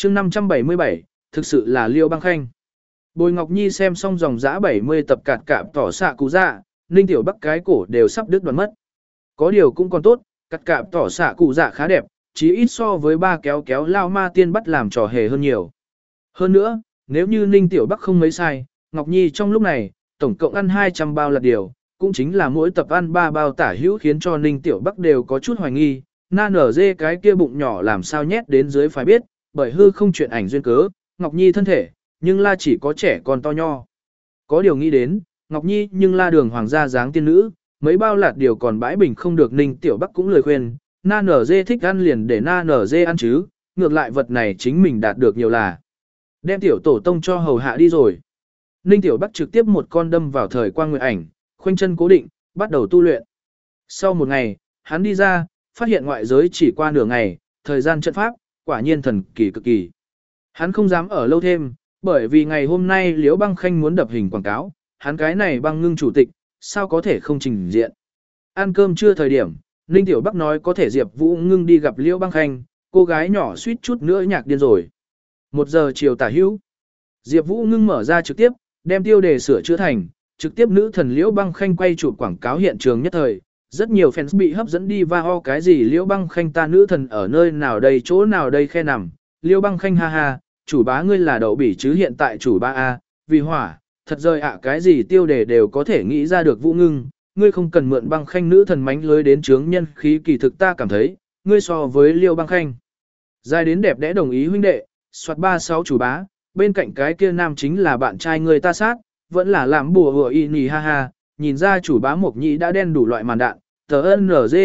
chương 577, thực sự là Liêu Băng Khanh. Bồi Ngọc Nhi xem xong dòng dã 70 tập cạt cạp tỏ xạ cụ dạ, Ninh Tiểu Bắc cái cổ đều sắp đứt đoạn mất. Có điều cũng còn tốt, cạt cạp tỏ xạ cụ dạ khá đẹp, chí ít so với ba kéo kéo lao ma tiên bắt làm trò hề hơn nhiều. Hơn nữa, nếu như Ninh Tiểu Bắc không mấy sai, Ngọc Nhi trong lúc này, tổng cộng ăn 200 bao là điều, cũng chính là mỗi tập ăn 3 bao tả hữu khiến cho Ninh Tiểu Bắc đều có chút hoài nghi, na nở dê cái kia bụng nhỏ làm sao nhét đến dưới phải biết, bởi hư không chuyện ảnh duyên cớ, Ngọc Nhi thân thể, nhưng la chỉ có trẻ con to nho. Có điều nghĩ đến, Ngọc Nhi nhưng la đường hoàng gia dáng tiên nữ, mấy bao lạt điều còn bãi bình không được Ninh Tiểu Bắc cũng lời khuyên, na nở dê thích ăn liền để na nở dê ăn chứ, ngược lại vật này chính mình đạt được nhiều là. Đem tiểu tổ tông cho hầu hạ đi rồi. Ninh Tiểu Bắc trực tiếp một con đâm vào thời quang nguyệt ảnh, khoanh chân cố định, bắt đầu tu luyện. Sau một ngày, hắn đi ra, phát hiện ngoại giới chỉ qua nửa ngày, thời gian trận pháp, quả nhiên thần kỳ cực kỳ. Hắn không dám ở lâu thêm, bởi vì ngày hôm nay Liễu Băng Khanh muốn đập hình quảng cáo, hắn cái này băng ngưng chủ tịch, sao có thể không trình diện. Ăn cơm trưa thời điểm, Ninh Tiểu Bắc nói có thể Diệp Vũ Ngưng đi gặp Liễu Băng Khanh, cô gái nhỏ suýt chút nữa nhạc điên rồi. 1 giờ chiều tả hữu, Diệp Vũ Ngưng mở ra trực tiếp, đem tiêu đề sửa chữa thành, trực tiếp nữ thần Liễu Băng Khanh quay chụp quảng cáo hiện trường nhất thời. Rất nhiều fans bị hấp dẫn đi va ho cái gì Liễu Băng Khanh ta nữ thần ở nơi nào đây chỗ nào đây khe nằm, Liễu Băng Khanh ha ha, chủ bá ngươi là đậu bỉ chứ hiện tại chủ bá A, vì hỏa, thật rời ạ cái gì tiêu đề đều có thể nghĩ ra được Vũ Ngưng, ngươi không cần mượn Băng Khanh nữ thần mánh lưới đến chướng nhân khí kỳ thực ta cảm thấy, ngươi so với Liễu Băng Khanh. Dài đến đẹp đẽ đồng ý huynh đệ, soạt 36 chủ bá, bên cạnh cái kia nam chính là bạn trai người ta sát, vẫn là làm bùa hùa y nì ha ha, nhìn ra chủ bá Mộc Nhĩ đã đen đủ loại màn đạn, tờ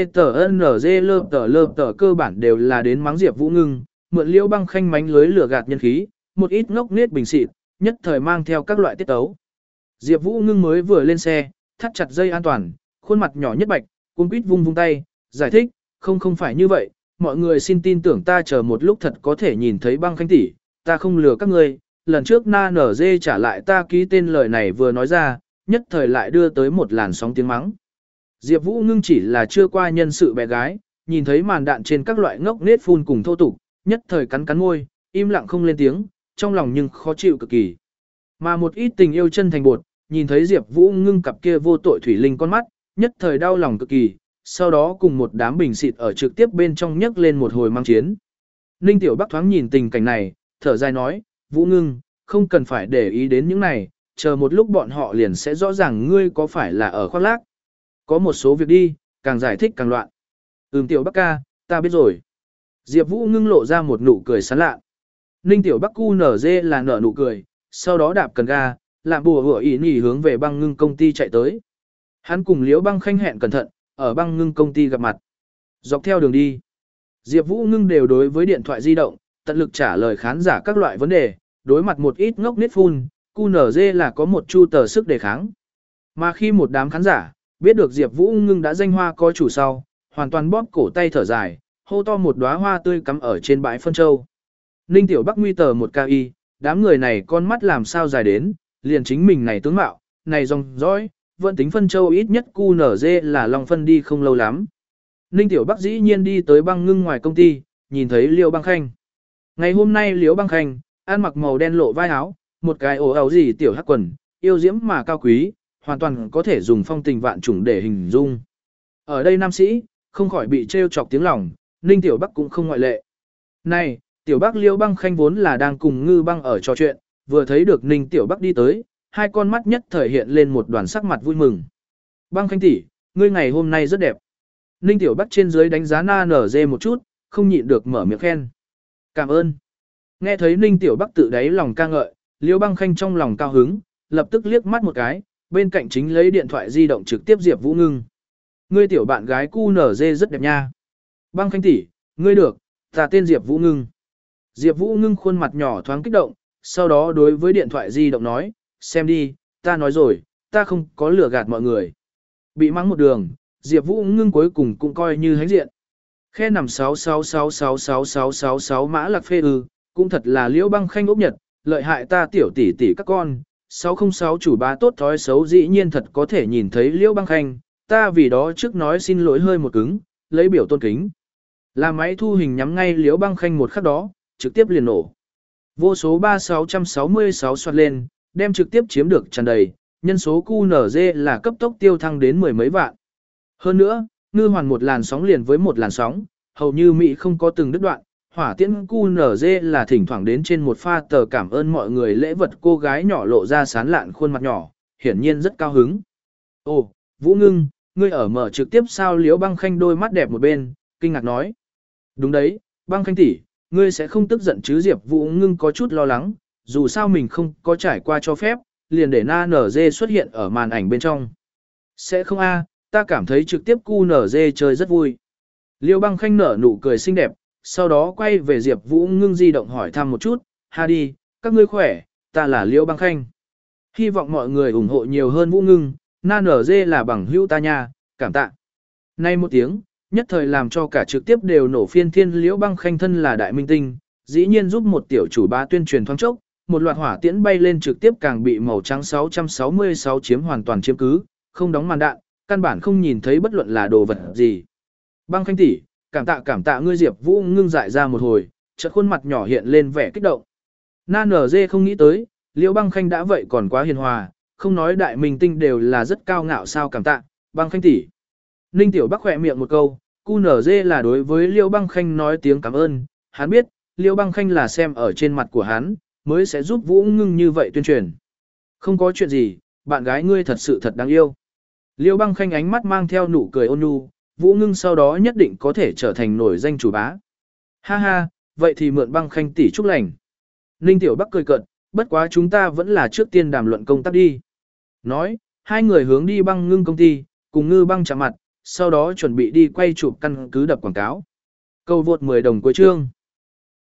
NG lơ tờ cơ bản đều là đến mắng Diệp Vũ Ngưng, mượn Liễu Băng Khanh mánh lưới lửa gạt nhân khí, một ít ngốc nghếch bình xịt, nhất thời mang theo các loại tiết tấu. Diệp Vũ Ngưng mới vừa lên xe, thắt chặt dây an toàn, khuôn mặt nhỏ nhất bạch, cuống quýt vung tay, giải thích, không phải như vậy, mọi người xin tin tưởng ta chờ một lúc thật có thể nhìn thấy Băng Khanh tỷ, ta không lừa các ngươi, lần trước na nở dê trả lại ta ký tên lời này vừa nói ra, nhất thời lại đưa tới một làn sóng tiếng mắng. Diệp Vũ Ngưng chỉ là chưa qua nhân sự bé gái, nhìn thấy màn đạn trên các loại ngốc nết phun cùng thô tục, nhất thời cắn cắn môi, im lặng không lên tiếng, trong lòng nhưng khó chịu cực kỳ. Mà một ít tình yêu chân thành bột, nhìn thấy Diệp Vũ Ngưng cặp kia vô tội thủy linh con mắt, nhất thời đau lòng cực kỳ, sau đó cùng một đám bình xịt ở trực tiếp bên trong nhấc lên một hồi mang chiến. Ninh Tiểu Bắc thoáng nhìn tình cảnh này, thở dài nói, Vũ Ngưng, không cần phải để ý đến những này, chờ một lúc bọn họ liền sẽ rõ ràng ngươi có phải là ở khoác lác. Có một số việc đi, càng giải thích càng loạn. Tiểu Bắc ca, ta biết rồi. Diệp Vũ Ngưng lộ ra một nụ cười sán lạ. Ninh Tiểu Bắc cu nở dê là nở nụ cười, sau đó đạp cần ga, làm bùa hủa ý nhì hướng về Băng Ngưng công ty chạy tới. Hắn cùng Liễu Băng Khanh hẹn cẩn thận, ở Băng Ngưng công ty gặp mặt. Dọc theo đường đi, Diệp Vũ Ngưng đều đối với điện thoại di động, tận lực trả lời khán giả các loại vấn đề, đối mặt một ít ngốc nít phun, QNZ là có một chu tờ sức đề kháng. Mà khi một đám khán giả biết được Diệp Vũ Ngưng đã danh hoa có chủ sau, hoàn toàn bóp cổ tay thở dài, hô to một đóa hoa tươi cắm ở trên bãi phân châu. Ninh Tiểu Bắc nguy tờ một KY, đám người này con mắt làm sao dài đến, liền chính mình này tướng mạo, này dòng dõi, vẫn tính phân châu ít nhất QNZ là lòng phân đi không lâu lắm. Ninh Tiểu Bắc dĩ nhiên đi tới Băng Ngưng ngoài công ty, nhìn thấy Liễu Băng Khanh. Ngày hôm nay Liễu Băng Khanh ăn mặc màu đen lộ vai áo, một cái ổ áo gì tiểu hắc quần, yêu diễm mà cao quý, hoàn toàn có thể dùng phong tình vạn trùng để hình dung. Ở đây nam sĩ, không khỏi bị trêu chọc tiếng lòng, Ninh Tiểu Bắc cũng không ngoại lệ. Này, Tiểu Bắc Liễu Băng Khanh vốn là đang cùng Ngư Băng ở trò chuyện, vừa thấy được Ninh Tiểu Bắc đi tới, hai con mắt nhất thời hiện lên một đoàn sắc mặt vui mừng. Băng Khanh tỷ, ngươi ngày hôm nay rất đẹp. Ninh Tiểu Bắc trên dưới đánh giá na nở dê một chút, không nhịn được mở miệng khen. Cảm ơn. Nghe thấy Ninh Tiểu Bắc tự đáy lòng ca ngợi, Liễu Băng Khanh trong lòng cao hứng, lập tức liếc mắt một cái, bên cạnh chính lấy điện thoại di động trực tiếp Diệp Vũ Ngưng. Ngươi tiểu bạn gái QNZ rất đẹp nha. Băng Khanh tỷ, ngươi được, ta tên Diệp Vũ Ngưng. Diệp Vũ Ngưng khuôn mặt nhỏ thoáng kích động, sau đó đối với điện thoại di động nói, xem đi, ta nói rồi, ta không có lừa gạt mọi người. Bị mắng một đường, Diệp Vũ Ngưng cuối cùng cũng coi như hãnh diện. Khe nằm 666666666 mã lạc phê cũng thật là Liễu Băng Khanh ốc nhật, lợi hại ta tiểu tỷ tỷ các con. 606 chủ bá tốt thói xấu dĩ nhiên thật có thể nhìn thấy Liễu Băng Khanh, ta vì đó trước nói xin lỗi hơi một cứng, lấy biểu tôn kính. Là máy thu hình nhắm ngay Liễu Băng Khanh một khắc đó, trực tiếp liền nổ. Vô số 3666 soạt lên, đem trực tiếp chiếm được tràn đầy, nhân số QNZ là cấp tốc tiêu thăng đến mười mấy vạn. Hơn nữa, ngư hoàn một làn sóng liền với một làn sóng, hầu như Mỹ không có từng đứt đoạn. Hỏa tiễn QNZ là thỉnh thoảng đến trên một pha tờ cảm ơn mọi người lễ vật, cô gái nhỏ lộ ra sán lạn khuôn mặt nhỏ, hiển nhiên rất cao hứng. Ồ, Vũ Ngưng, ngươi ở mở trực tiếp sao? Liễu Băng Khanh đôi mắt đẹp một bên, kinh ngạc nói. Đúng đấy, Băng Khanh tỷ, ngươi sẽ không tức giận chứ? Diệp Vũ Ngưng có chút lo lắng, dù sao mình không có trải qua cho phép, liền để NG xuất hiện ở màn ảnh bên trong. Sẽ không a, ta cảm thấy trực tiếp QNZ chơi rất vui. Liễu Băng Khanh nở nụ cười xinh đẹp, sau đó quay về Diệp Vũ Ngưng di động hỏi thăm một chút, ha đi, các ngươi khỏe, ta là Liễu Băng Khanh. Hy vọng mọi người ủng hộ nhiều hơn Vũ Ngưng, NG là bằng hữu ta nha, cảm tạ. Nay một tiếng, nhất thời làm cho cả trực tiếp đều nổ phiên thiên. Liễu Băng Khanh thân là đại minh tinh, dĩ nhiên giúp một tiểu chủ bá tuyên truyền thoáng chốc, một loạt hỏa tiễn bay lên trực tiếp càng bị màu trắng 666 chiếm hoàn toàn chiếm cứ, không đóng màn đạn, căn bản không nhìn thấy bất luận là đồ vật gì. Băng Khanh tỷ, cảm tạ ngươi. Diệp Vũ Ngưng dại ra một hồi, chợt khuôn mặt nhỏ hiện lên vẻ kích động. NG không nghĩ tới, Liễu Băng Khanh đã vậy còn quá hiền hòa, không nói đại minh tinh đều là rất cao ngạo sao? Cảm tạ, Băng Khanh tỷ. Ninh Tiểu Bắc khỏe miệng một câu, QNZ là đối với Liễu Băng Khanh nói tiếng cảm ơn, hắn biết, Liễu Băng Khanh là xem ở trên mặt của hắn, mới sẽ giúp Vũ Ngưng như vậy tuyên truyền. Không có chuyện gì, bạn gái ngươi thật sự thật đáng yêu. Liễu Băng Khanh ánh mắt mang theo nụ cười ôn nhu, Vũ Ngưng sau đó nhất định có thể trở thành nổi danh chủ bá. Ha ha, vậy thì mượn Băng Khanh tỷ chúc lành. Ninh Tiểu Bắc cười cợt, bất quá chúng ta vẫn là trước tiên đàm luận công tác đi. Nói, hai người hướng đi Băng Ngưng công ty, cùng Ngư Băng chạm mặt, sau đó chuẩn bị đi quay chụp căn cứ đập quảng cáo. Câu vượt 10 đồng cuối chương.